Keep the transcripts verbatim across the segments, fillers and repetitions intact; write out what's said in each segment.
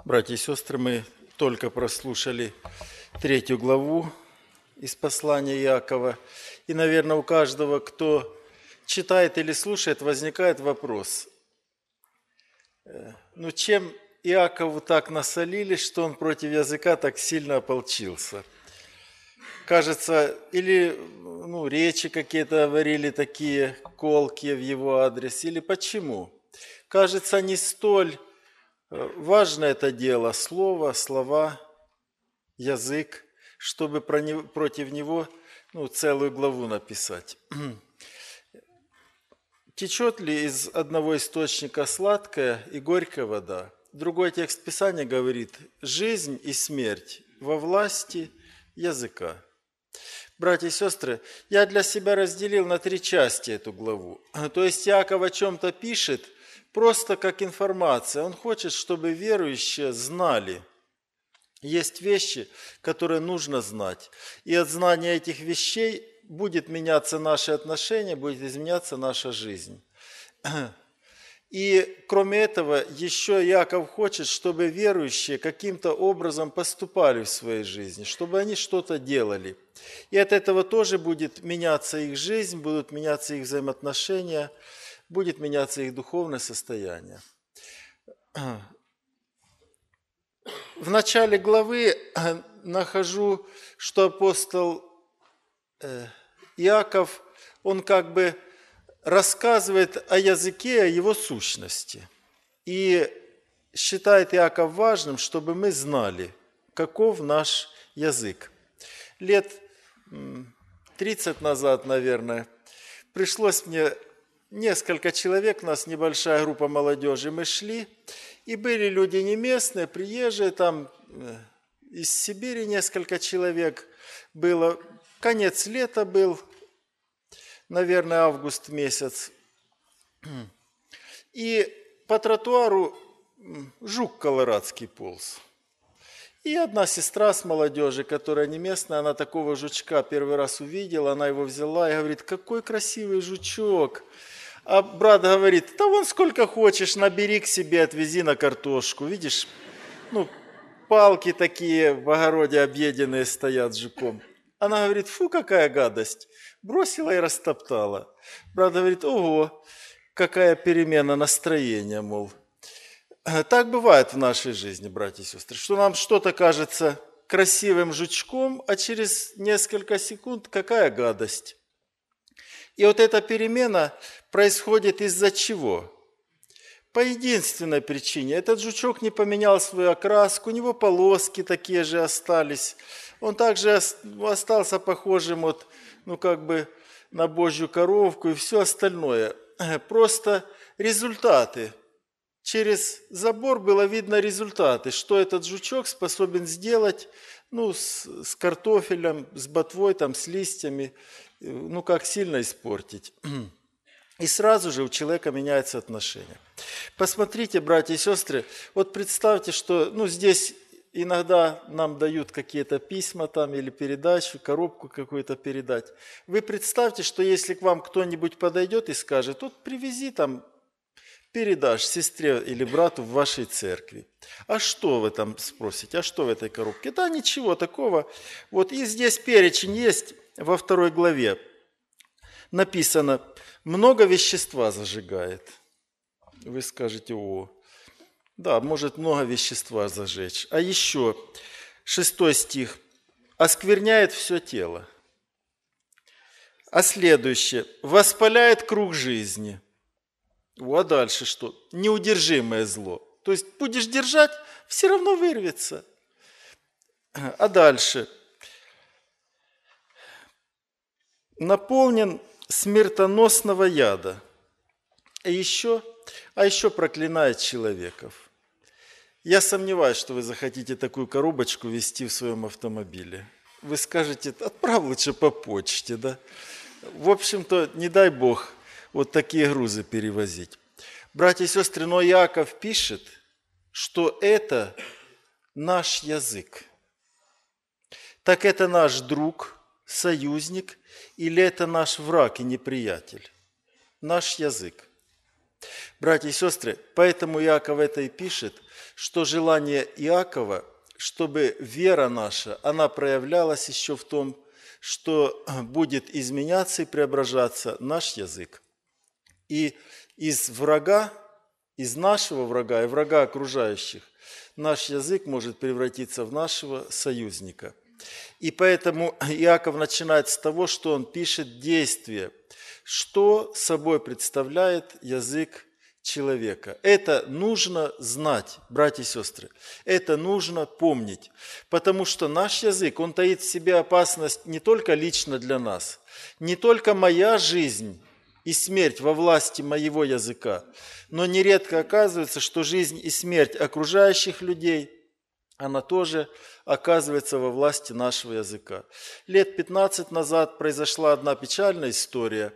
Братья и сестры, мы только прослушали третью главу из послания Иакова. И, наверное, у каждого, кто читает или слушает, возникает вопрос. Ну, чем Иакову так насолили, что он против языка так сильно ополчился? Кажется, или ну, речи какие-то говорили такие колкие в его адрес, или почему? Кажется, не столь важно это дело, слово, слова, язык, чтобы против него ну, целую главу написать. Течет ли из одного источника сладкая и горькая вода? Другой текст Писания говорит: жизнь и смерть во власти языка. Братья и сестры, я для себя разделил на три части эту главу. То есть Иаков о чем-то пишет просто как информация. Он хочет, чтобы верующие знали. Есть вещи, которые нужно знать. И от знания этих вещей будет меняться наши отношения, будет изменяться наша жизнь. И кроме этого, еще Иаков хочет, чтобы верующие каким-то образом поступали в своей жизни, чтобы они что-то делали. И от этого тоже будет меняться их жизнь, будут меняться их взаимоотношения, будет меняться их духовное состояние. В начале главы нахожу, что апостол Иаков, он как бы рассказывает о языке, о его сущности. И считает Иаков важным, чтобы мы знали, каков наш язык. Лет тридцать назад, наверное, пришлось мне несколько человек, у нас небольшая группа молодежи, мы шли, и были люди не местные, приезжие, там из Сибири несколько человек было, конец лета был, наверное, август месяц. И по тротуару жук колорадский полз. И одна сестра с молодежи, которая не местная, она такого жучка первый раз увидела, она его взяла и говорит: какой красивый жучок. А брат говорит: да вон сколько хочешь, набери к себе, отвези на картошку. Видишь, ну, палки такие в огороде объеденные стоят с жуком. Она говорит: фу, какая гадость. Бросила и растоптала. Брат говорит: ого, какая перемена настроения, мол. Так бывает в нашей жизни, братья и сестры, что нам что-то кажется красивым жучком, а через несколько секунд какая гадость. И вот эта перемена происходит из-за чего? По единственной причине. Этот жучок не поменял свою окраску, у него полоски такие же остались. Он также остался похожим вот, ну, как бы на божью коровку и все остальное. Просто результаты. Через забор было видно результаты, что этот жучок способен сделать, ну, с, с картофелем, с ботвой, там, с листьями, ну, как сильно испортить. И сразу же у человека меняется отношение. Посмотрите, братья и сестры, вот представьте, что, ну, здесь иногда нам дают какие-то письма там или передачу, коробку какую-то передать. Вы представьте, что если к вам кто-нибудь подойдет и скажет: вот привези там, передашь сестре или брату в вашей церкви. А что вы там спросите? А что в этой коробке? Да ничего такого. Вот и здесь перечень есть во второй главе. Написано: много вещества зажигает. Вы скажете: о, да, может много вещества зажечь. А еще шестой стих: оскверняет все тело. А следующее: воспаляет круг жизни. А дальше что? Неудержимое зло. То есть будешь держать, все равно вырвется. А дальше: наполнен смертоносного яда. А еще, а еще проклинает человеков. Я сомневаюсь, что вы захотите такую коробочку везти в своем автомобиле. Вы скажете: отправь лучше по почте, да? В общем-то, не дай Бог вот такие грузы перевозить. Братья и сестры, но Иаков пишет, что это наш язык. Так это наш друг, союзник, или это наш враг и неприятель? Наш язык. Братья и сестры, поэтому Иаков это и пишет, что желание Иакова, чтобы вера наша, она проявлялась еще в том, что будет изменяться и преображаться наш язык. И из врага, из нашего врага и врага окружающих, наш язык может превратиться в нашего союзника. И поэтому Иаков начинает с того, что он пишет действие, что собой представляет язык человека. Это нужно знать, братья и сестры, это нужно помнить, потому что наш язык, он таит в себе опасность не только лично для нас, не только моя жизнь и смерть во власти моего языка, но нередко оказывается, что жизнь и смерть окружающих людей, она тоже оказывается во власти нашего языка. Лет пятнадцать назад произошла одна печальная история.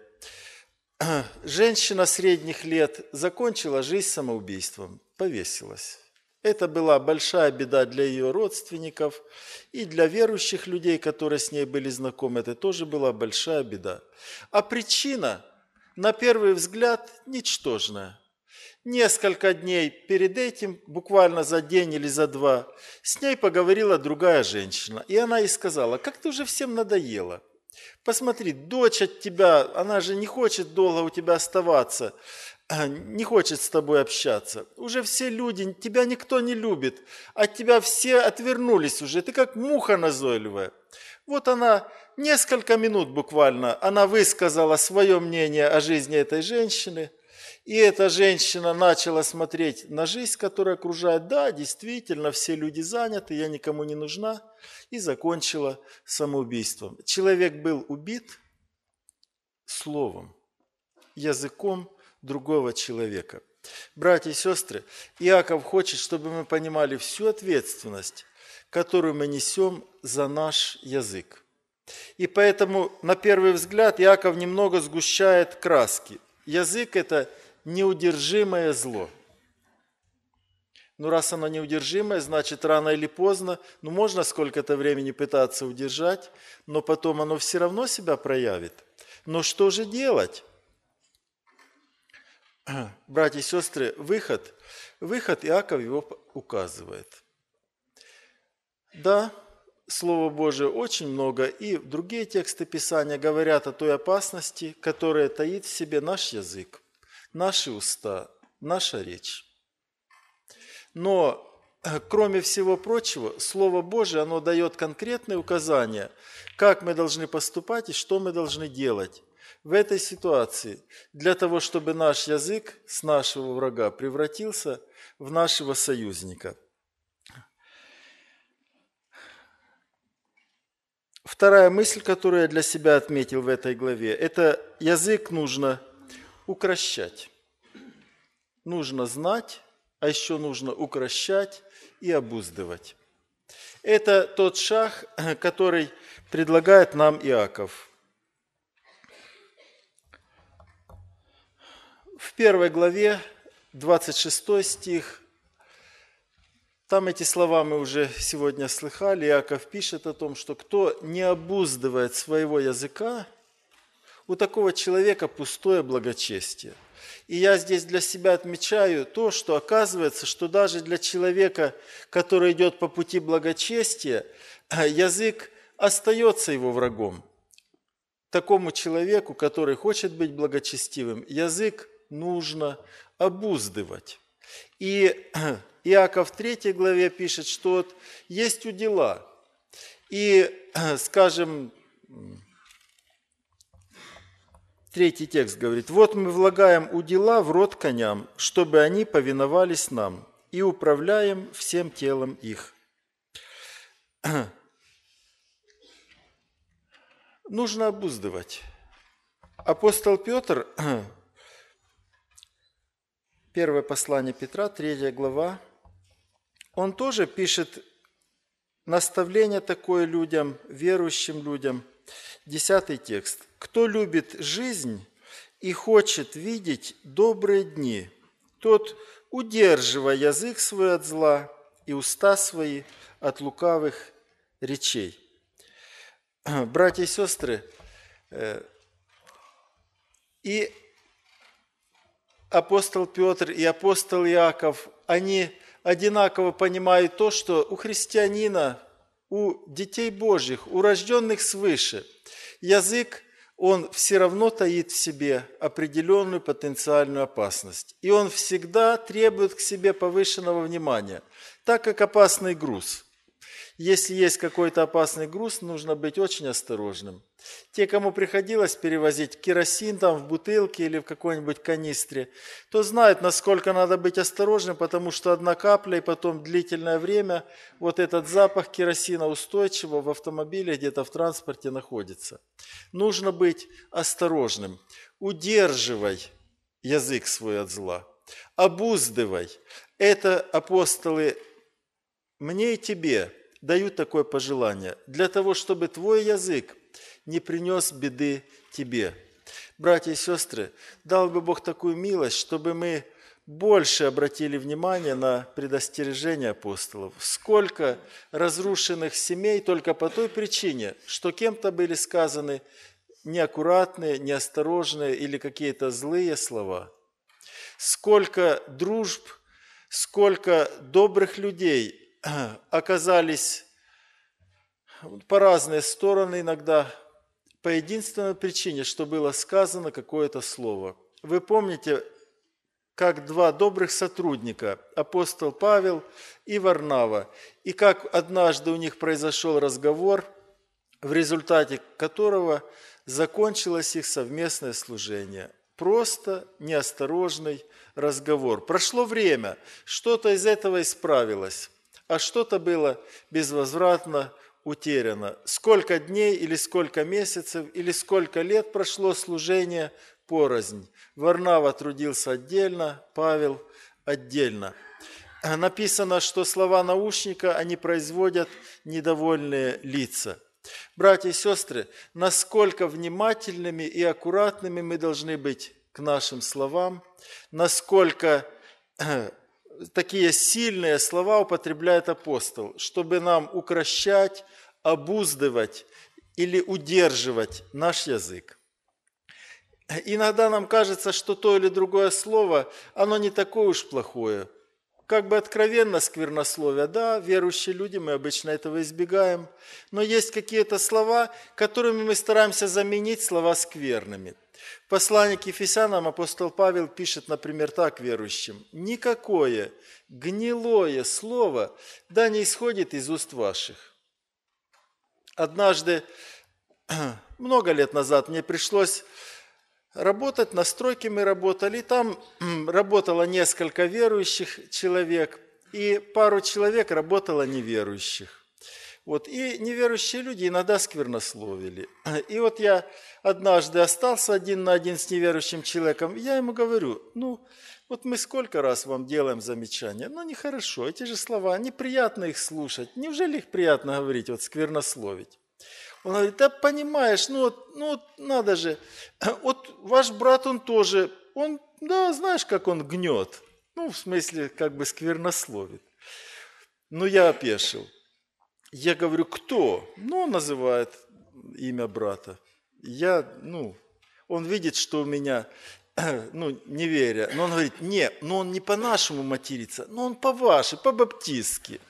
Женщина средних лет закончила жизнь самоубийством, повесилась. Это была большая беда для ее родственников и для верующих людей, которые с ней были знакомы. Это тоже была большая беда. А причина, на первый взгляд, ничтожная. Несколько дней перед этим, буквально за день или за два, с ней поговорила другая женщина. И она ей сказала: как ты уже всем надоела. Посмотри, дочь от тебя, она же не хочет долго у тебя оставаться, не хочет с тобой общаться. Уже все люди, тебя никто не любит, от тебя все отвернулись уже, ты как муха назойливая. Вот она несколько минут буквально, она высказала свое мнение о жизни этой женщины, и эта женщина начала смотреть на жизнь, которая окружает. Да, действительно, все люди заняты, я никому не нужна. И закончила самоубийством. Человек был убит словом, языком другого человека. Братья и сестры, Иаков хочет, чтобы мы понимали всю ответственность, которую мы несем за наш язык. И поэтому, на первый взгляд, Иаков немного сгущает краски. Язык – это неудержимое зло. Ну, раз оно неудержимое, значит, рано или поздно, ну, можно сколько-то времени пытаться удержать, но потом оно все равно себя проявит. Но что же делать? Братья и сестры, выход, выход Иаков его указывает. Да, Слово Божие очень много, и другие тексты Писания говорят о той опасности, которая таит в себе наш язык, наши уста, наша речь. Но, кроме всего прочего, Слово Божие, оно дает конкретные указания, как мы должны поступать и что мы должны делать в этой ситуации, для того, чтобы наш язык с нашего врага превратился в нашего союзника. Вторая мысль, которую я для себя отметил в этой главе, это язык нужно укрощать. Нужно знать, а еще нужно укрощать и обуздывать. Это тот шаг, который предлагает нам Иаков. В первой главе, двадцать шестой стих, там эти слова мы уже сегодня слыхали. Иаков пишет о том, что кто не обуздывает своего языка, у такого человека пустое благочестие. И я здесь для себя отмечаю то, что оказывается, что даже для человека, который идет по пути благочестия, язык остается его врагом. Такому человеку, который хочет быть благочестивым, язык нужно обуздывать. И Иаков в третьей главе пишет, что вот есть удила. И, скажем, третий текст говорит: «Вот мы влагаем удила в рот коням, чтобы они повиновались нам, и управляем всем телом их». Нужно обуздывать. Апостол Петр, первое послание Петра, третья глава, он тоже пишет наставление такое людям, верующим людям. Десятый текст. «Кто любит жизнь и хочет видеть добрые дни, тот, удерживая язык свой от зла и уста свои от лукавых речей». Братья и сестры, и апостол Петр и апостол Иаков, они одинаково понимают то, что у христианина, у детей Божьих, у рожденных свыше, язык, он все равно таит в себе определенную потенциальную опасность. И он всегда требует к себе повышенного внимания, так как опасный груз. Если есть какой-то опасный груз, нужно быть очень осторожным. Те, кому приходилось перевозить керосин там в бутылке или в какой-нибудь канистре, то знают, насколько надо быть осторожным, потому что одна капля и потом длительное время вот этот запах керосина устойчиво в автомобиле, где-то в транспорте находится. Нужно быть осторожным. Удерживай язык свой от зла. Обуздывай. Это апостолы мне и тебе дают такое пожелание, для того, чтобы твой язык не принес беды тебе. Братья и сестры, дал бы Бог такую милость, чтобы мы больше обратили внимание на предостережение апостолов. Сколько разрушенных семей только по той причине, что кем-то были сказаны неаккуратные, неосторожные или какие-то злые слова. Сколько дружб, сколько добрых людей оказались по разные стороны иногда, по единственной причине, что было сказано какое-то слово. Вы помните, как два добрых сотрудника, апостол Павел и Варнава, и как однажды у них произошел разговор, в результате которого закончилось их совместное служение. Просто неосторожный разговор. Прошло время, что-то из этого исправилось, а что-то было безвозвратно утеряно. Сколько дней или сколько месяцев или сколько лет прошло служение порознь. Варнава трудился отдельно, Павел отдельно. Написано, что слова наушника, они производят недовольные лица. Братья и сестры, насколько внимательными и аккуратными мы должны быть к нашим словам, насколько такие сильные слова употребляет апостол, чтобы нам укрощать, обуздывать или удерживать наш язык. Иногда нам кажется, что то или другое слово, оно не такое уж плохое. Как бы откровенно сквернословие, да, верующие люди, мы обычно этого избегаем, но есть какие-то слова, которыми мы стараемся заменить слова скверными. В послании к Ефесянам апостол Павел пишет, например, так верующим: «Никакое гнилое слово да не исходит из уст ваших». Однажды, много лет назад, мне пришлось работать, на стройке мы работали, и там работало несколько верующих человек, и пару человек работало неверующих. Вот, и неверующие люди иногда сквернословили. И вот я однажды остался один на один с неверующим человеком, я ему говорю: ну, вот мы сколько раз вам делаем замечания, ну, нехорошо, эти же слова, неприятно их слушать, неужели их приятно говорить, вот сквернословить? Он говорит: да понимаешь, ну вот, ну вот надо же, вот ваш брат, он тоже, он, да, знаешь, как он гнет, ну, в смысле, как бы сквернословит. Ну, я опешил. Я говорю: кто? Ну, он называет имя брата. Я, ну, он видит, что у меня, ну, неверие, но он говорит: не, ну он не по-нашему матерится, но он по-ваши, по-баптистски.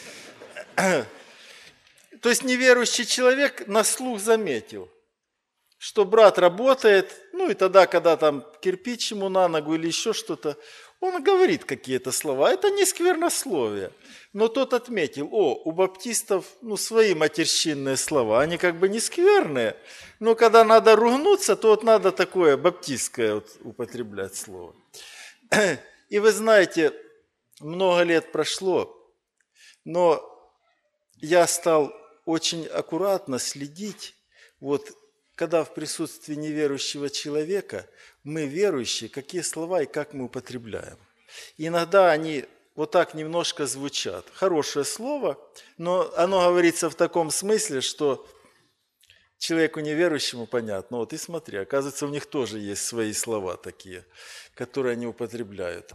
То есть неверующий человек на слух заметил, что брат работает, ну и тогда, когда там кирпич ему на ногу или еще что-то, он говорит какие-то слова. Это не сквернословие. Но тот отметил: о, у баптистов, ну, свои матерщинные слова, они как бы не скверные, но когда надо ругнуться, то вот надо такое баптистское вот употреблять слово. И вы знаете, много лет прошло, но я стал очень аккуратно следить, вот когда в присутствии неверующего человека мы, верующие, какие слова и как мы употребляем. Иногда они вот так немножко звучат. Хорошее слово, но оно говорится в таком смысле, что человеку неверующему понятно. Вот и смотри, оказывается, у них тоже есть свои слова такие, которые они употребляют.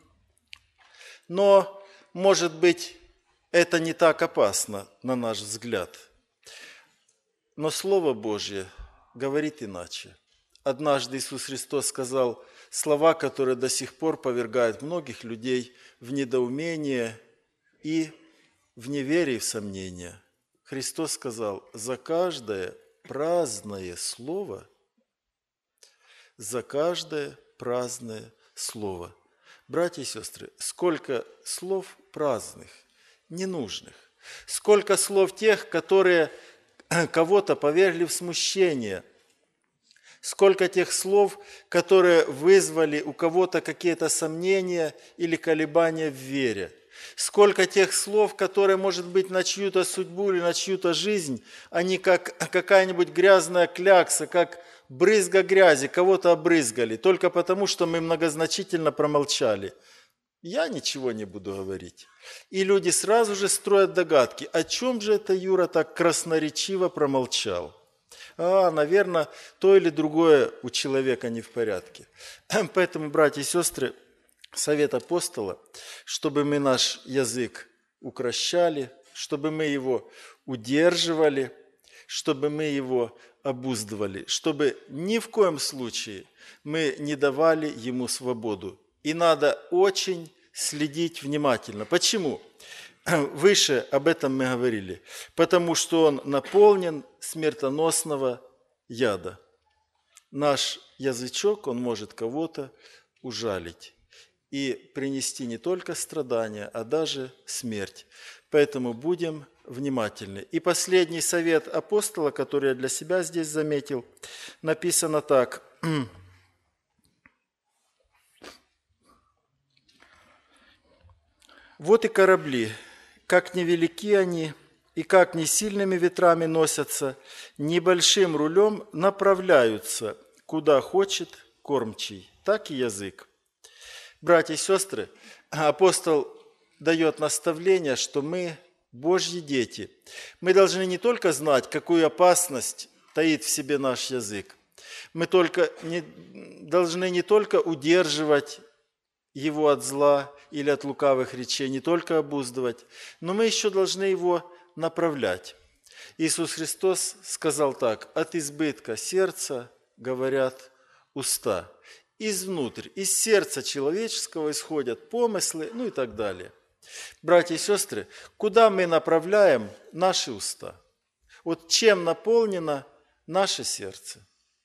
Но, может быть, это не так опасно, на наш взгляд. Но Слово Божье говорит иначе. Однажды Иисус Христос сказал слова, которые до сих пор повергают многих людей в недоумение и в неверие, в сомнение. Христос сказал: за каждое праздное слово, за каждое праздное слово. Братья и сестры, сколько слов праздных, ненужных, сколько слов тех, которые кого-то повергли в смущение, сколько тех слов, которые вызвали у кого-то какие-то сомнения или колебания в вере. Сколько тех слов, которые, может быть, на чью-то судьбу или на чью-то жизнь, они как какая-нибудь грязная клякса, как брызга грязи, кого-то обрызгали, только потому, что мы многозначительно промолчали. Я ничего не буду говорить. И люди сразу же строят догадки, о чем же это Юра так красноречиво промолчал. А, наверное, то или другое у человека не в порядке. Поэтому, братья и сестры, совет апостола, чтобы мы наш язык укрощали, чтобы мы его удерживали, чтобы мы его обуздывали, чтобы ни в коем случае мы не давали ему свободу. И надо очень следить внимательно. Почему? Выше об этом мы говорили. Потому что он наполнен смертоносного яда. Наш язычок, он может кого-то ужалить и принести не только страдания, а даже смерть. Поэтому будем внимательны. И последний совет апостола, который я для себя здесь заметил, написано так. Вот и корабли, как невелики они, и как не сильными ветрами носятся, небольшим рулем направляются, куда хочет кормчий, так и язык. Братья и сестры, апостол дает наставление, что мы Божьи дети. Мы должны не только знать, какую опасность таит в себе наш язык, мы только не, должны не только удерживать его от зла или от лукавых речей, не только обуздывать, но мы еще должны его направлять. Иисус Христос сказал так: от избытка сердца говорят уста. Изнутрь, из сердца человеческого исходят помыслы, ну и так далее. Братья и сестры, куда мы направляем наши уста? Вот чем наполнено наше сердце?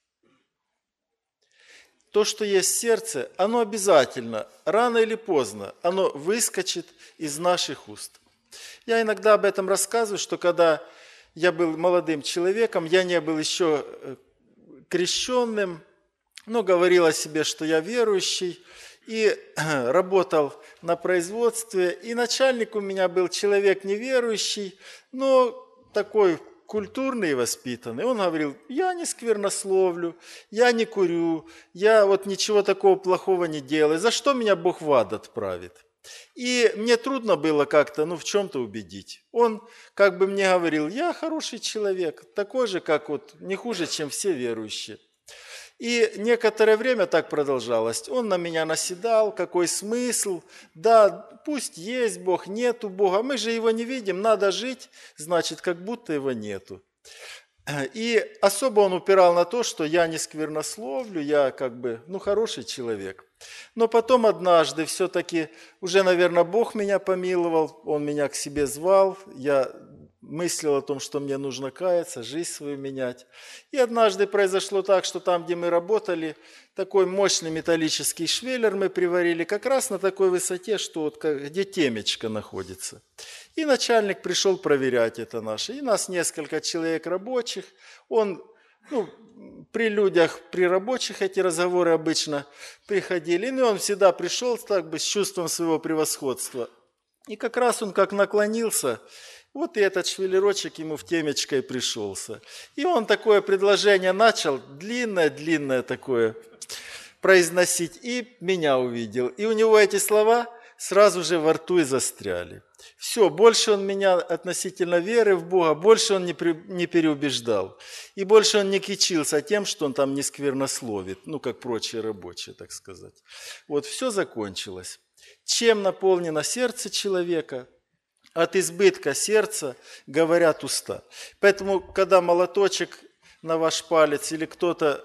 То, что есть в сердце, оно обязательно, рано или поздно, оно выскочит из наших уст. Я иногда об этом рассказываю, что когда я был молодым человеком, я не был еще крещенным, но говорил о себе, что я верующий, и работал на производстве, и начальник у меня был человек неверующий, но такой культурный и воспитанный. Он говорил: я не сквернословлю, я не курю, я вот ничего такого плохого не делаю, за что меня Бог в ад отправит? И мне трудно было как-то, ну, в чем-то убедить. Он как бы мне говорил: я хороший человек, такой же, как вот, не хуже, чем все верующие. И некоторое время так продолжалось. Он на меня наседал: какой смысл? Да, пусть есть Бог, нету Бога. Мы же его не видим, надо жить, значит, как будто его нету. И особо он упирал на то, что я не сквернословлю, я как бы, ну, хороший человек. Но потом однажды все-таки, уже, наверное, Бог меня помиловал, Он меня к себе звал, я мыслил о том, что мне нужно каяться, жизнь свою менять. И однажды произошло так, что там, где мы работали, такой мощный металлический швеллер мы приварили как раз на такой высоте, что вот где темечко находится. И начальник пришел проверять это наше. И нас несколько человек рабочих. Он, ну, при людях, при рабочих эти разговоры обычно приходили. И он всегда пришел так бы с чувством своего превосходства. И как раз он как наклонился, вот и этот швеллерочек ему в темечко и пришелся. И он такое предложение начал, длинное-длинное такое, произносить, и меня увидел. И у него эти слова сразу же во рту и застряли. Все, больше он меня относительно веры в Бога, больше он не, при, не переубеждал. И больше он не кичился тем, что он там не сквернословит, ну, как прочие рабочие, так сказать. Вот все закончилось. Чем наполнено сердце человека? От избытка сердца говорят уста. Поэтому, когда молоточек на ваш палец или кто-то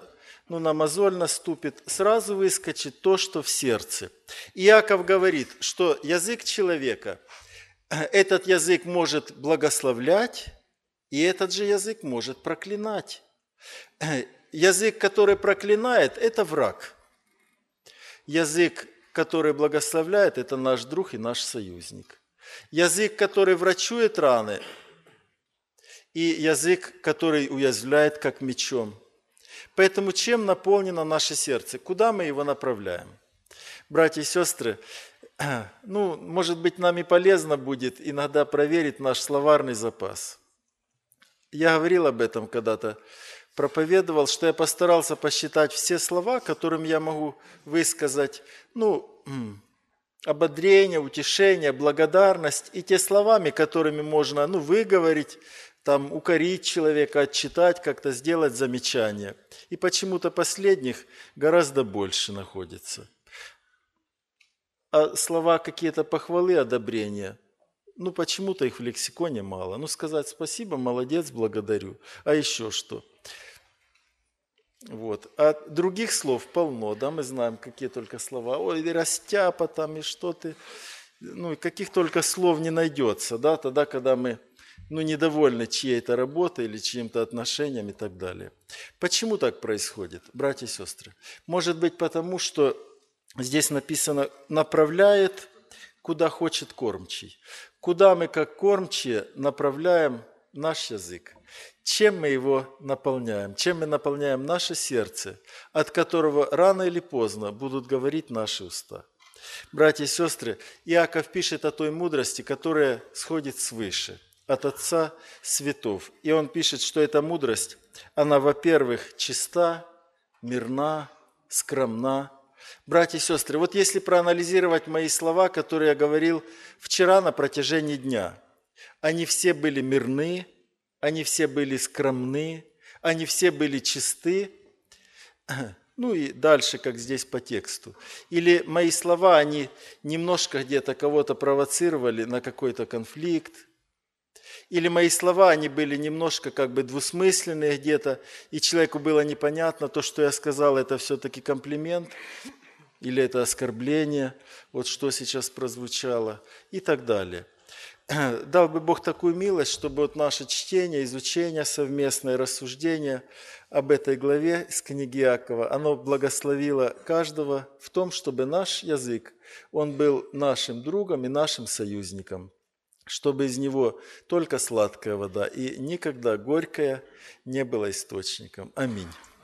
ну, на мозоль наступит, сразу выскочит то, что в сердце. Иаков говорит, что язык человека, этот язык может благословлять, и этот же язык может проклинать. Язык, который проклинает, это враг. Язык, который благословляет, это наш друг и наш союзник. Язык, который врачует раны, и язык, который уязвляет как мечом. Поэтому чем наполнено наше сердце? Куда мы его направляем? Братья и сестры, ну, может быть, нам и полезно будет иногда проверить наш словарный запас. Я говорил об этом когда-то, проповедовал, что я постарался посчитать все слова, которым я могу высказать, ну, ободрение, утешение, благодарность, и те словами, которыми можно, ну, выговорить, там, укорить человека, отчитать, как-то сделать замечание. И почему-то последних гораздо больше находится. А слова какие-то похвалы, одобрения, ну, почему-то их в лексиконе мало. Ну, сказать спасибо, молодец, благодарю. А еще что? Вот. А других слов полно, да, мы знаем, какие только слова. Ой, и растяпа там, и что ты. Ну, и каких только слов не найдется, да, тогда, когда мы, ну, недовольны чьей-то работой или чьим-то отношением и так далее. Почему так происходит, братья и сестры? Может быть, потому что здесь написано «направляет, куда хочет кормчий». Куда мы, как кормчие, направляем наш язык? Чем мы его наполняем? Чем мы наполняем наше сердце, от которого рано или поздно будут говорить наши уста? Братья и сестры, Иаков пишет о той мудрости, которая сходит свыше, от Отца Светов. И он пишет, что эта мудрость, она, во-первых, чиста, мирна, скромна. Братья и сестры, вот если проанализировать мои слова, которые я говорил вчера на протяжении дня, они все были мирны, они все были скромны, они все были чисты. Ну и дальше, как здесь по тексту. Или мои слова, они немножко где-то кого-то провоцировали на какой-то конфликт. Или мои слова, они были немножко как бы двусмысленные где-то, и человеку было непонятно, то, что я сказал, это все-таки комплимент, или это оскорбление, вот что сейчас прозвучало, и так далее. Дал бы Бог такую милость, чтобы вот наше чтение, изучение, совместное рассуждение об этой главе из книги Иакова, оно благословило каждого в том, чтобы наш язык, он был нашим другом и нашим союзником, чтобы из него только сладкая вода и никогда горькая не была источником. Аминь.